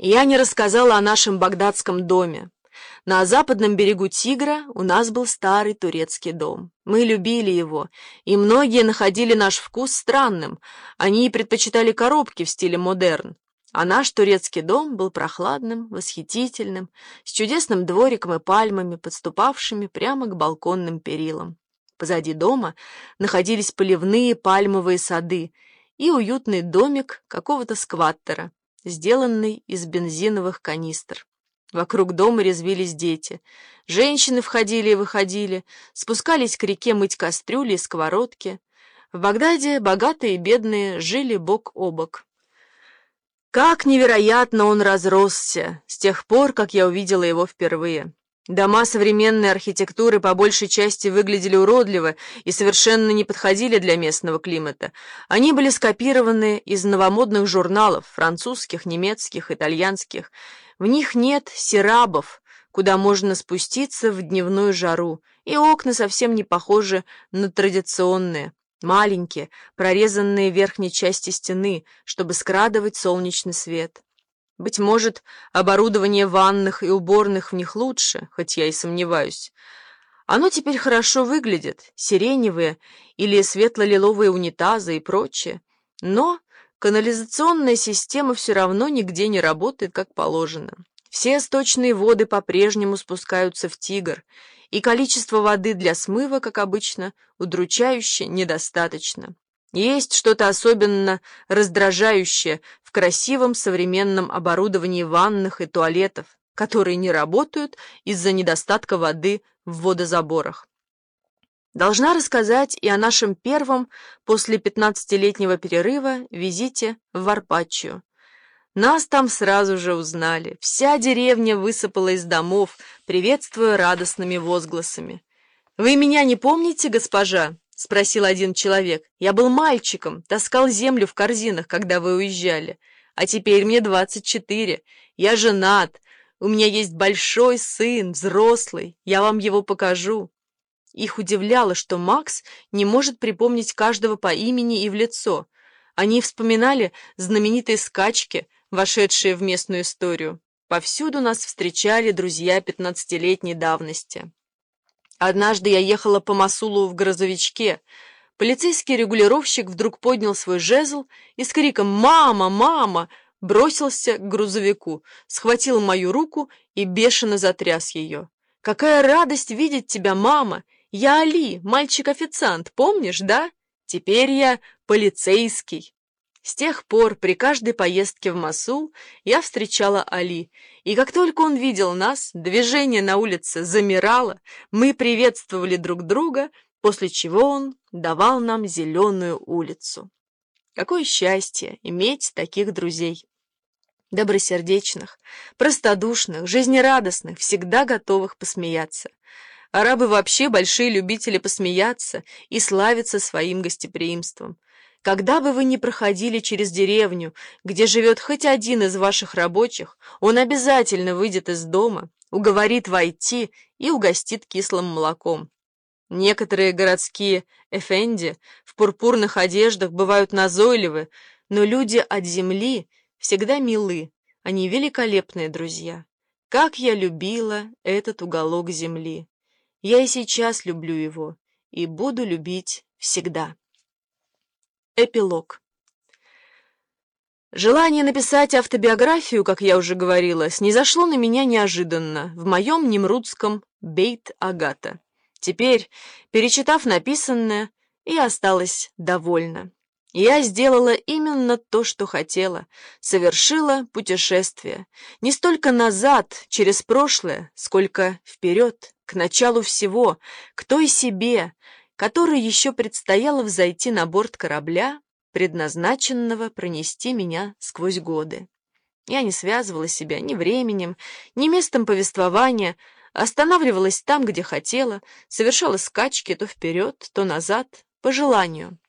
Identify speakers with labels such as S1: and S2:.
S1: Я не рассказала о нашем багдадском доме. На западном берегу Тигра у нас был старый турецкий дом. Мы любили его, и многие находили наш вкус странным. Они предпочитали коробки в стиле модерн. А наш турецкий дом был прохладным, восхитительным, с чудесным двориком и пальмами, подступавшими прямо к балконным перилам. Позади дома находились поливные пальмовые сады и уютный домик какого-то скваттера, сделанный из бензиновых канистр. Вокруг дома резвились дети. Женщины входили и выходили, спускались к реке мыть кастрюли и сковородки. В Багдаде богатые и бедные жили бок о бок. Как невероятно он разросся с тех пор, как я увидела его впервые. Дома современной архитектуры по большей части выглядели уродливо и совершенно не подходили для местного климата. Они были скопированы из новомодных журналов, французских, немецких, итальянских. В них нет сирабов, куда можно спуститься в дневную жару, и окна совсем не похожи на традиционные, маленькие, прорезанные в верхней части стены, чтобы скрадывать солнечный свет. Быть может, оборудование ванных и уборных в них лучше, хоть я и сомневаюсь. Оно теперь хорошо выглядит, сиреневые или светло-лиловые унитазы и прочее, но канализационная система все равно нигде не работает как положено. Все сточные воды по-прежнему спускаются в Тигр, и количество воды для смыва, как обычно, удручающе недостаточно. Есть что-то особенно раздражающее в красивом современном оборудовании ванных и туалетов, которые не работают из-за недостатка воды в водозаборах. Должна рассказать и о нашем первом после 15-летнего перерыва визите в Варпаччио. Нас там сразу же узнали. Вся деревня высыпала из домов, приветствуя радостными возгласами. «Вы меня не помните, госпожа?» — спросил один человек. «Я был мальчиком, таскал землю в корзинах, когда вы уезжали. А теперь мне 24. Я женат. У меня есть большой сын, взрослый. Я вам его покажу». Их удивляло, что Макс не может припомнить каждого по имени и в лицо. Они вспоминали знаменитые скачки, вошедшие в местную историю. Повсюду нас встречали друзья 15-летней давности. Однажды я ехала по Мосулу в грузовичке. Полицейский регулировщик вдруг поднял свой жезл и с криком «Мама! Мама!» бросился к грузовику, схватил мою руку и бешено затряс ее. «Какая радость видеть тебя, мама! Я Али, мальчик-официант, помнишь, да? Теперь я полицейский». С тех пор при каждой поездке в Мосул я встречала Али, и как только он видел нас, движение на улице замирало, мы приветствовали друг друга, после чего он давал нам зеленую улицу. Какое счастье иметь таких друзей! Добросердечных, простодушных, жизнерадостных, всегда готовых посмеяться. Арабы вообще большие любители посмеяться и славятся своим гостеприимством. Когда бы вы ни проходили через деревню, где живет хоть один из ваших рабочих, он обязательно выйдет из дома, уговорит войти и угостит кислым молоком. Некоторые городские эфенди в пурпурных одеждах бывают назойливы, но люди от земли всегда милы, они великолепные друзья. Как я любила этот уголок земли! Я и сейчас люблю его и буду любить всегда. Эпилог. Желание написать автобиографию, как я уже говорила, снизошло на меня неожиданно в моем немрудском Бейт-Агата. Теперь, перечитав написанное, я осталась довольна. Я сделала именно то, что хотела, совершила путешествие, не столько назад, через прошлое, сколько вперед, к началу всего, к той себе, которой еще предстояло взойти на борт корабля, предназначенного пронести меня сквозь годы. Я не связывала себя ни временем, ни местом повествования, останавливалась там, где хотела, совершала скачки то вперед, то назад, по желанию.